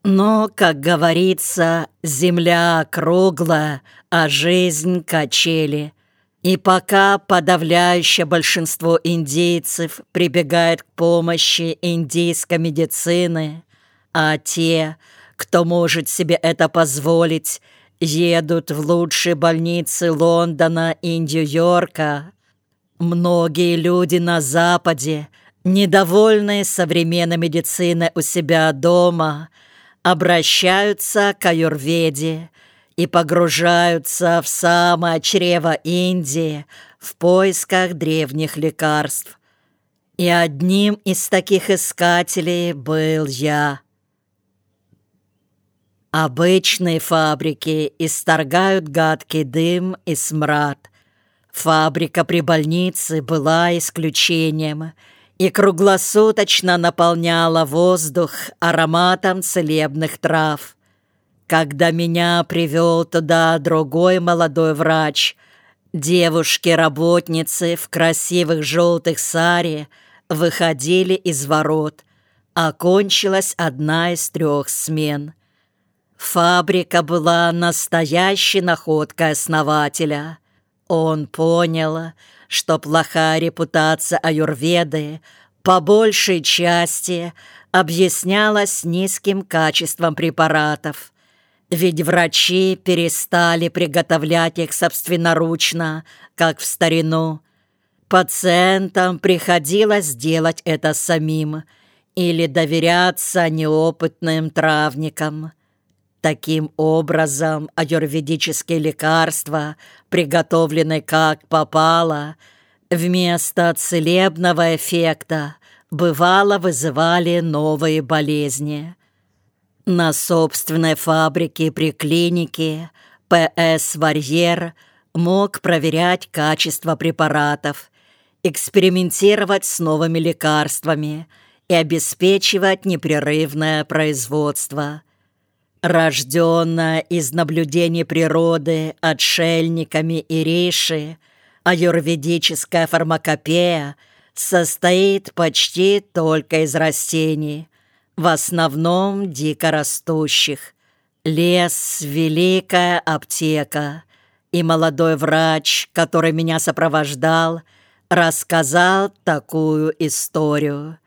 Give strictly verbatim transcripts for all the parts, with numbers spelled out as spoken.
Но, как говорится, земля круглая, а жизнь качели. И пока подавляющее большинство индейцев прибегает к помощи индийской медицины, а те, кто может себе это позволить, едут в лучшие больницы Лондона и Нью-Йорка, многие люди на Западе, недовольные современной медициной у себя дома, обращаются к аюрведе и погружаются в самое чрево Индии в поисках древних лекарств. И одним из таких искателей был я. Обычные фабрики исторгают гадкий дым и смрад. Фабрика при больнице была исключением и круглосуточно наполняла воздух ароматом целебных трав. Когда меня привел туда другой молодой врач, девушки-работницы в красивых желтых сари выходили из ворот, а кончилась одна из трех смен. Фабрика была настоящей находкой основателя. Он понял, что плохая репутация аюрведы по большей части объяснялась низким качеством препаратов, ведь врачи перестали приготовлять их собственноручно, как в старину. Пациентам приходилось делать это самим или доверяться неопытным травникам. Таким образом, аюрведические лекарства, приготовленные как попало, вместо целебного эффекта, бывало вызывали новые болезни. На собственной фабрике при клинике П С Варьер мог проверять качество препаратов, экспериментировать с новыми лекарствами и обеспечивать непрерывное производство. Рожденная из наблюдений природы отшельниками и риши, аюрведическая фармакопея состоит почти только из растений, в основном дикорастущих. Лес — великая аптека, и молодой врач, который меня сопровождал, рассказал такую историю.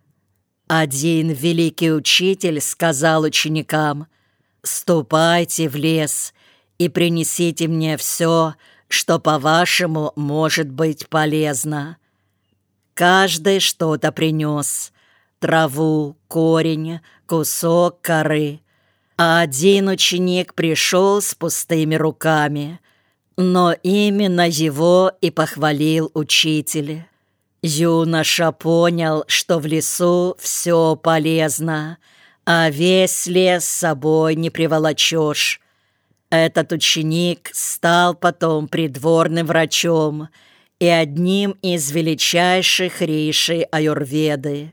Один великий учитель сказал ученикам: «Ступайте в лес и принесите мне все, что, по-вашему, может быть полезно». Каждый что-то принес: траву, корень, кусок коры. А один ученик пришел с пустыми руками, но именно его и похвалил учитель. Юноша понял, что в лесу все полезно, а весь лес с собой не приволочешь. Этот ученик стал потом придворным врачом и одним из величайших риши аюрведы.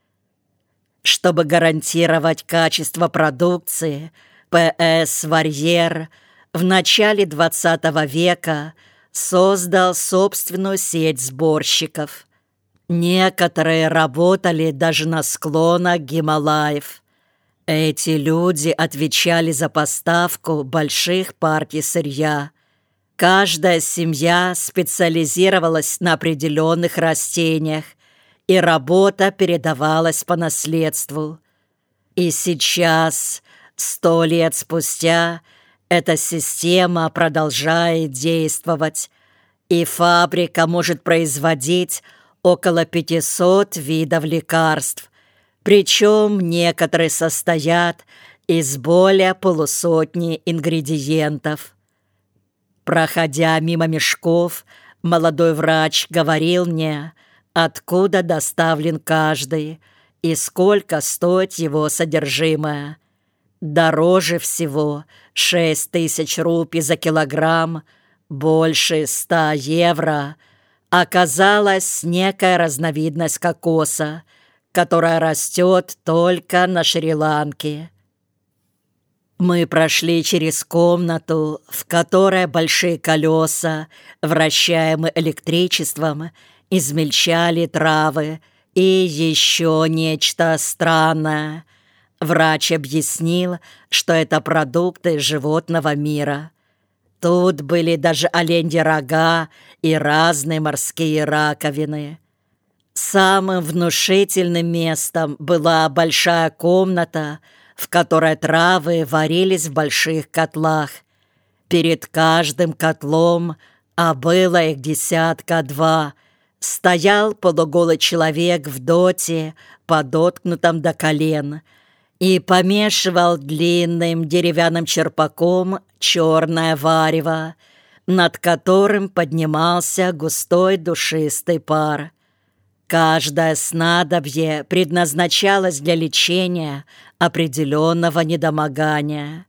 Чтобы гарантировать качество продукции, П С Варьер в начале двадцатого века создал собственную сеть сборщиков. Некоторые работали даже на склонах Гималаев. Эти люди отвечали за поставку больших партий сырья. Каждая семья специализировалась на определенных растениях, и работа передавалась по наследству. И сейчас, сто лет спустя, эта система продолжает действовать, и фабрика может производить около пятисот видов лекарств, причем некоторые состоят из более полусотни ингредиентов. Проходя мимо мешков, молодой врач говорил мне, откуда доставлен каждый и сколько стоит его содержимое. Дороже всего шесть тысяч рупий за килограмм, больше ста евро оказалась некая разновидность кокоса, которая растет только на Шри-Ланке. Мы прошли через комнату, в которой большие колеса, вращаемые электричеством, измельчали травы, и еще нечто странное. Врач объяснил, что это продукты животного мира. Тут были даже оленьи рога и разные морские раковины. Самым внушительным местом была большая комната, в которой травы варились в больших котлах. Перед каждым котлом, а было их десятка два, стоял полуголый человек в доте, подоткнутом до колен, и помешивал длинным деревянным черпаком черное варево, над которым поднимался густой душистый пар. Каждое снадобье предназначалось для лечения определенного недомогания.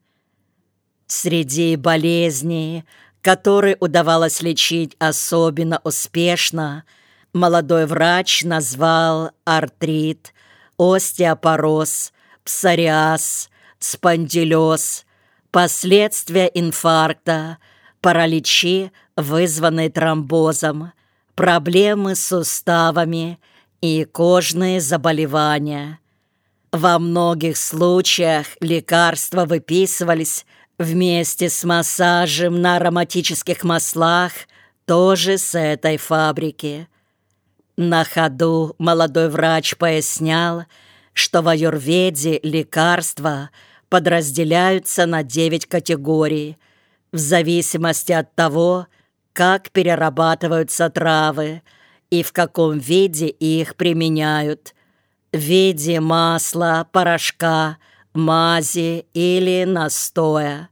Среди болезней, которые удавалось лечить особенно успешно, молодой врач назвал артрит, остеопороз, псориаз, спондилез, последствия инфаркта, параличи, вызванные тромбозом, проблемы с суставами и кожные заболевания. Во многих случаях лекарства выписывались вместе с массажем на ароматических маслах, тоже с этой фабрики. На ходу молодой врач пояснял, что в аюрведе лекарства подразделяются на девять категорий, в зависимости от того, как перерабатываются травы и в каком виде их применяют, в виде масла, порошка, мази или настоя.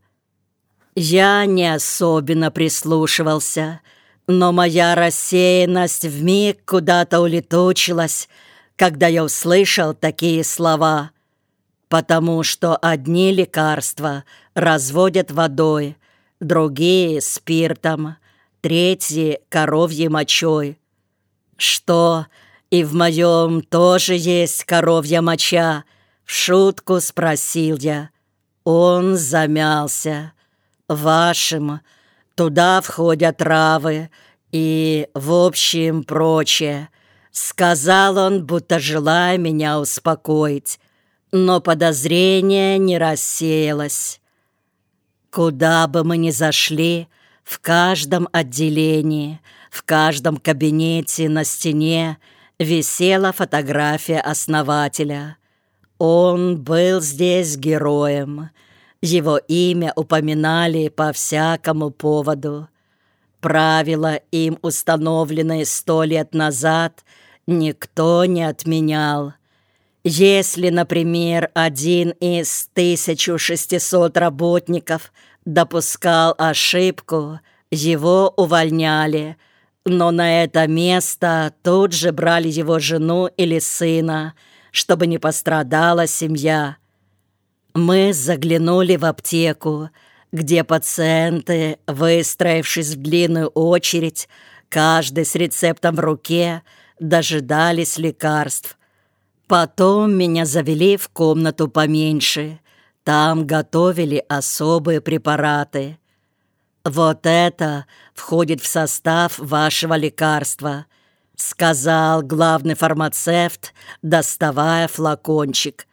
Я не особенно прислушивался, но моя рассеянность вмиг куда-то улетучилась, когда я услышал такие слова, потому что одни лекарства разводят водой, другие — спиртом, третьи — коровьей мочой. «Что, и в моем тоже есть коровья моча?» — в шутку спросил я. Он замялся. «Вашим туда входят травы и, в общем, прочее», — сказал он, будто желая меня успокоить, но подозрение не рассеялось. Куда бы мы ни зашли, в каждом отделении, в каждом кабинете на стене висела фотография основателя. Он был здесь героем. Его имя упоминали по всякому поводу. Правила, им установленные сто лет назад, никто не отменял. Если, например, один из тысячи шестисот работников допускал ошибку, его увольняли, но на это место тут же брали его жену или сына, чтобы не пострадала семья. Мы заглянули в аптеку, где пациенты, выстроившись в длинную очередь, каждый с рецептом в руке, дожидались лекарств. Потом меня завели в комнату поменьше. Там готовили особые препараты. «Вот это входит в состав вашего лекарства», — сказал главный фармацевт, доставая флакончик.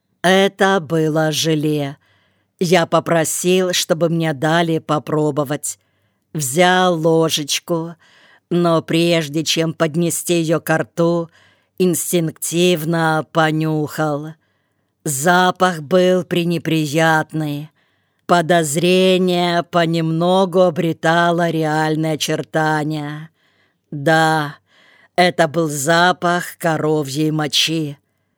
Это было желе. Я попросил, чтобы мне дали попробовать. Взял ложечку, но прежде чем поднести ее ко рту, инстинктивно понюхал. Запах был пренеприятный. Подозрение понемногу обретало реальные очертания. Да, это был запах коровьей мочи.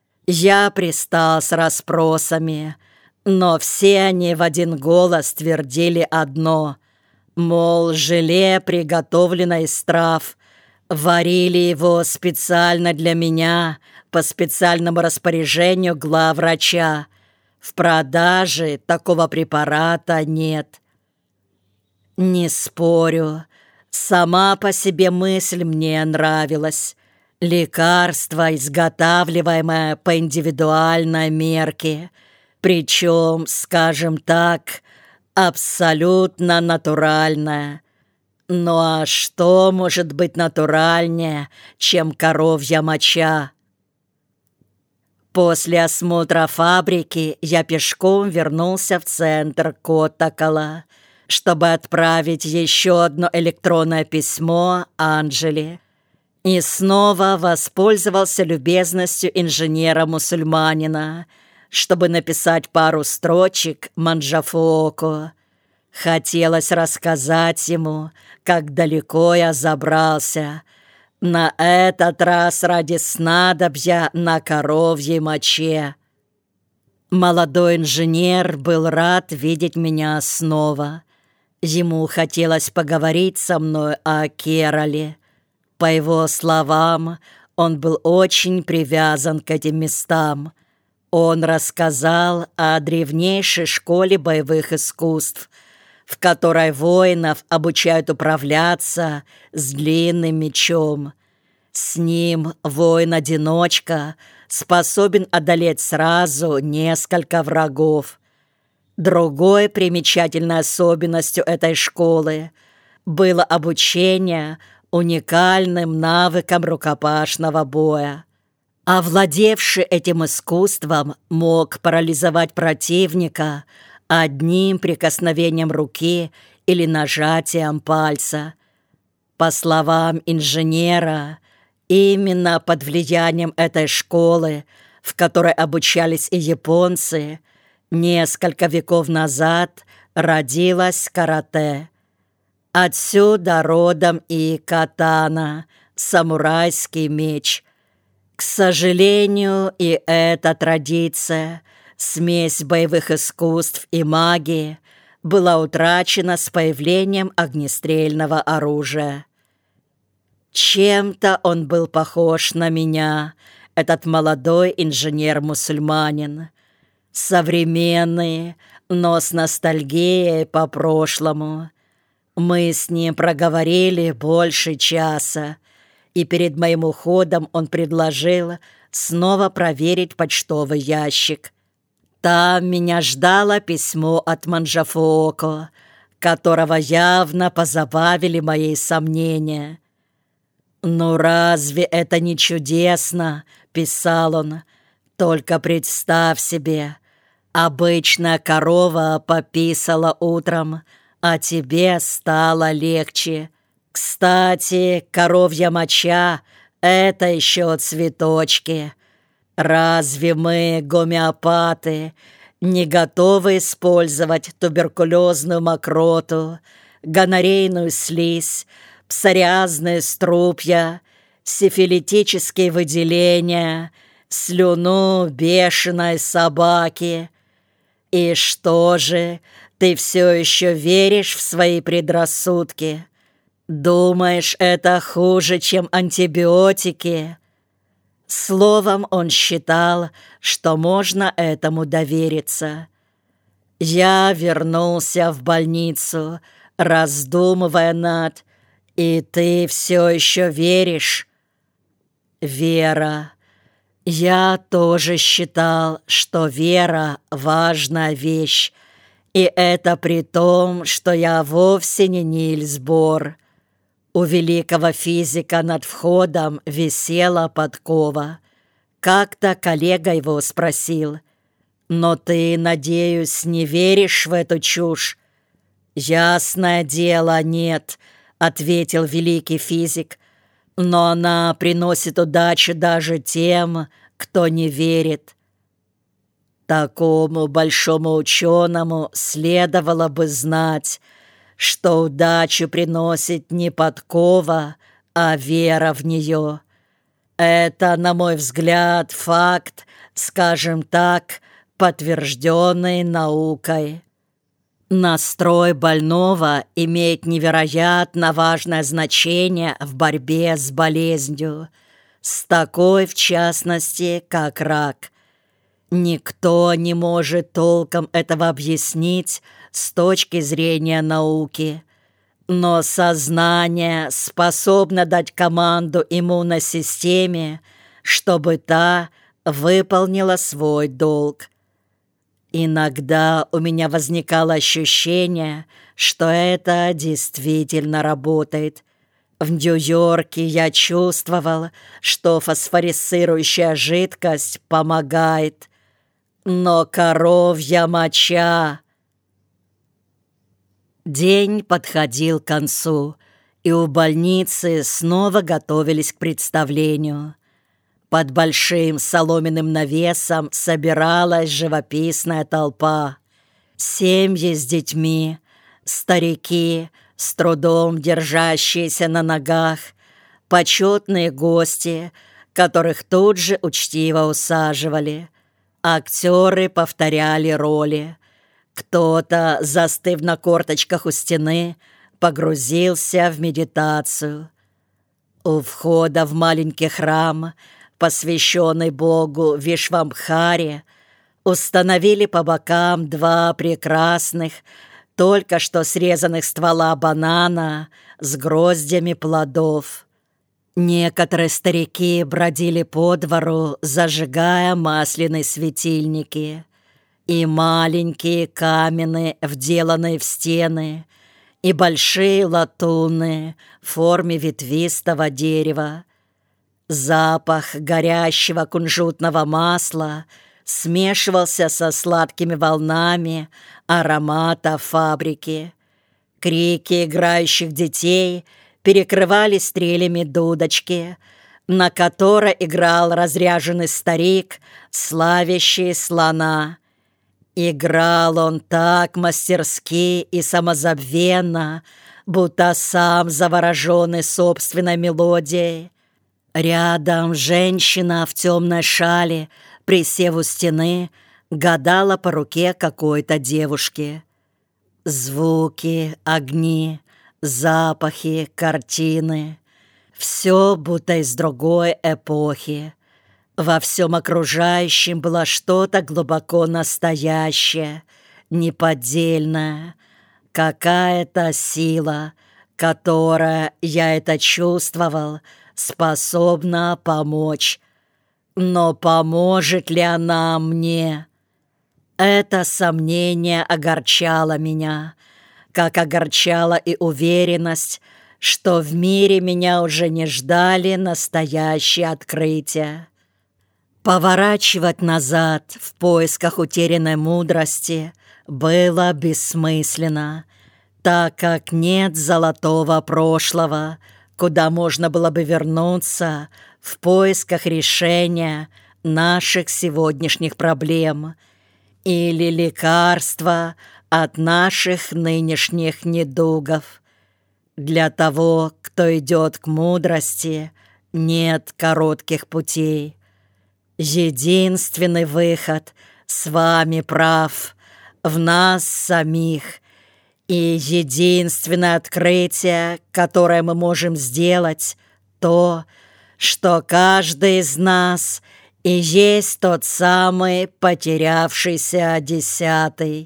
Я пристал с расспросами, но все они в один голос твердили одно, мол, желе приготовлено из трав, варили его специально для меня по специальному распоряжению главврача. В продаже такого препарата нет. Не спорю, сама по себе мысль мне нравилась. Лекарство, изготавливаемое по индивидуальной мерке, причем, скажем так, абсолютно натуральное. Ну а что может быть натуральнее, чем коровья моча? После осмотра фабрики я пешком вернулся в центр Коттакала, чтобы отправить еще одно электронное письмо Анжеле. И снова воспользовался любезностью инженера-мусульманина, чтобы написать пару строчек Манджафуоку. Хотелось рассказать ему, как далеко я забрался, на этот раз ради снадобья на коровьей моче. Молодой инженер был рад видеть меня снова. Ему хотелось поговорить со мной о Керале. По его словам, он был очень привязан к этим местам. Он рассказал о древнейшей школе боевых искусств, в которой воинов обучают управляться с длинным мечом. С ним воин-одиночка способен одолеть сразу несколько врагов. Другой примечательной особенностью этой школы было обучение уникальным навыкам рукопашного боя. Овладевший этим искусством мог парализовать противника одним прикосновением руки или нажатием пальца. По словам инженера, именно под влиянием этой школы, в которой обучались и японцы, несколько веков назад родилось карате. Отсюда родом и катана, самурайский меч. К сожалению, и эта традиция, смесь боевых искусств и магии, была утрачена с появлением огнестрельного оружия. Чем-то он был похож на меня, этот молодой инженер-мусульманин. Современный, но с ностальгией по прошлому. Мы с ним проговорили больше часа, и перед моим уходом он предложил снова проверить почтовый ящик. Там меня ждало письмо от Манджафуоку, которого явно позабавили мои сомнения. «Ну разве это не чудесно?» — писал он. «Только представь себе, обычная корова пописала утром, а тебе стало легче. Кстати, коровья моча — это еще цветочки. Разве мы, гомеопаты, не готовы использовать туберкулезную мокроту, гонорейную слизь, псориазные струпья, сифилитические выделения, слюну бешеной собаки? И что же, ты все еще веришь в свои предрассудки? Думаешь, это хуже, чем антибиотики?» Словом, он считал, что можно этому довериться. Я вернулся в больницу, раздумывая над «И ты все еще веришь?» Вера. Я тоже считал, что вера — важная вещь, и это при том, что я вовсе не Нильс Бор. У великого физика над входом висела подкова. Как-то коллега его спросил: «Но ты, надеюсь, не веришь в эту чушь?» «Ясное дело, нет», — ответил великий физик. «Но она приносит удачу даже тем, кто не верит». Такому большому ученому следовало бы знать, что удачу приносит не подкова, а вера в нее. Это, на мой взгляд, факт, скажем так, подтвержденный наукой. Настрой больного имеет невероятно важное значение в борьбе с болезнью, с такой, в частности, как рак. Никто не может толком этого объяснить с точки зрения науки, но сознание способно дать команду иммунной системе, чтобы та выполнила свой долг. Иногда у меня возникало ощущение, что это действительно работает. В Нью-Йорке я чувствовал, что фосфорисцирующая жидкость помогает, но коровья моча... День подходил к концу, и у больницы снова готовились к представлению. Под большим соломенным навесом собиралась живописная толпа. Семьи с детьми, старики, с трудом держащиеся на ногах, почетные гости, которых тут же учтиво усаживали. Актеры повторяли роли. Кто-то, застыв на корточках у стены, погрузился в медитацию. У входа в маленький храм, посвященный богу Вишвамбхаре, установили по бокам два прекрасных, только что срезанных ствола банана с гроздями плодов. Некоторые старики бродили по двору, зажигая масляные светильники. И маленькие каменные, вделанные в стены, и большие латунные в форме ветвистого дерева. Запах горящего кунжутного масла смешивался со сладкими волнами аромата фабрики. Крики играющих детей перекрывали стрелями дудочки, на которой играл разряженный старик, славящий слона. Играл он так мастерски и самозабвенно, будто сам завороженный собственной мелодией. Рядом женщина в темной шале, присев у стены, гадала по руке какой-то девушки. Звуки, огни, запахи, картины — все будто из другой эпохи. Во всем окружающем было что-то глубоко настоящее, неподдельное, какая-то сила, которая, я это чувствовал, способна помочь. Но поможет ли она мне? Это сомнение огорчало меня, как огорчала и уверенность, что в мире меня уже не ждали настоящие открытия. Поворачивать назад в поисках утерянной мудрости было бессмысленно, так как нет золотого прошлого, куда можно было бы вернуться в поисках решения наших сегодняшних проблем или лекарства от наших нынешних недугов. Для того, кто идет к мудрости, нет коротких путей. Единственный выход с вами прав, в нас самих, и единственное открытие, которое мы можем сделать, то, что каждый из нас и есть тот самый потерявшийся десятый.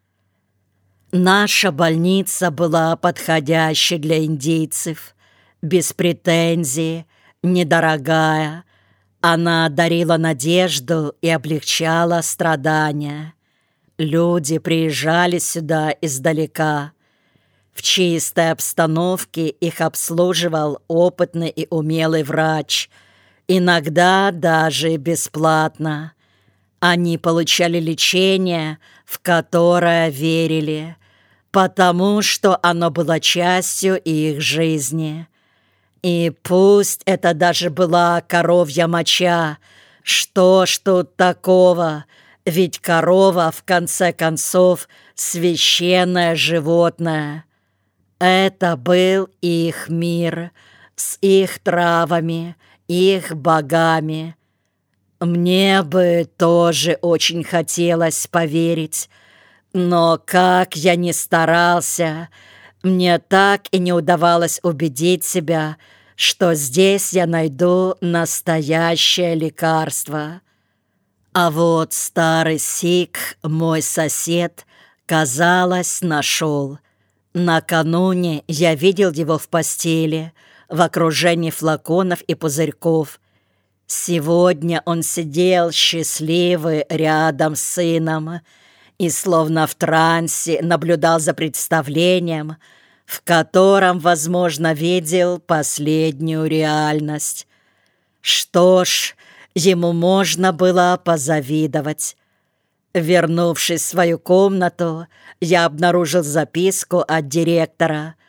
Наша больница была подходящей для индийцев, без претензий, недорогая. Она дарила надежду и облегчала страдания. Люди приезжали сюда издалека. В чистой обстановке их обслуживал опытный и умелый врач, иногда даже бесплатно. Они получали лечение, в которое верили, потому что оно было частью их жизни. И пусть это даже была коровья моча, что ж тут такого, ведь корова, в конце концов, священное животное. Это был их мир с их травами, их богами. Мне бы тоже очень хотелось поверить, но как я ни старался, мне так и не удавалось убедить себя, что здесь я найду настоящее лекарство. А вот старый сикх, мой сосед, казалось, нашел. Накануне я видел его в постели, в окружении флаконов и пузырьков. Сегодня он сидел счастливый рядом с сыном и, словно в трансе, наблюдал за представлением, в котором, возможно, видел последнюю реальность. Что ж, ему можно было позавидовать. Вернувшись в свою комнату, я обнаружил записку от директора,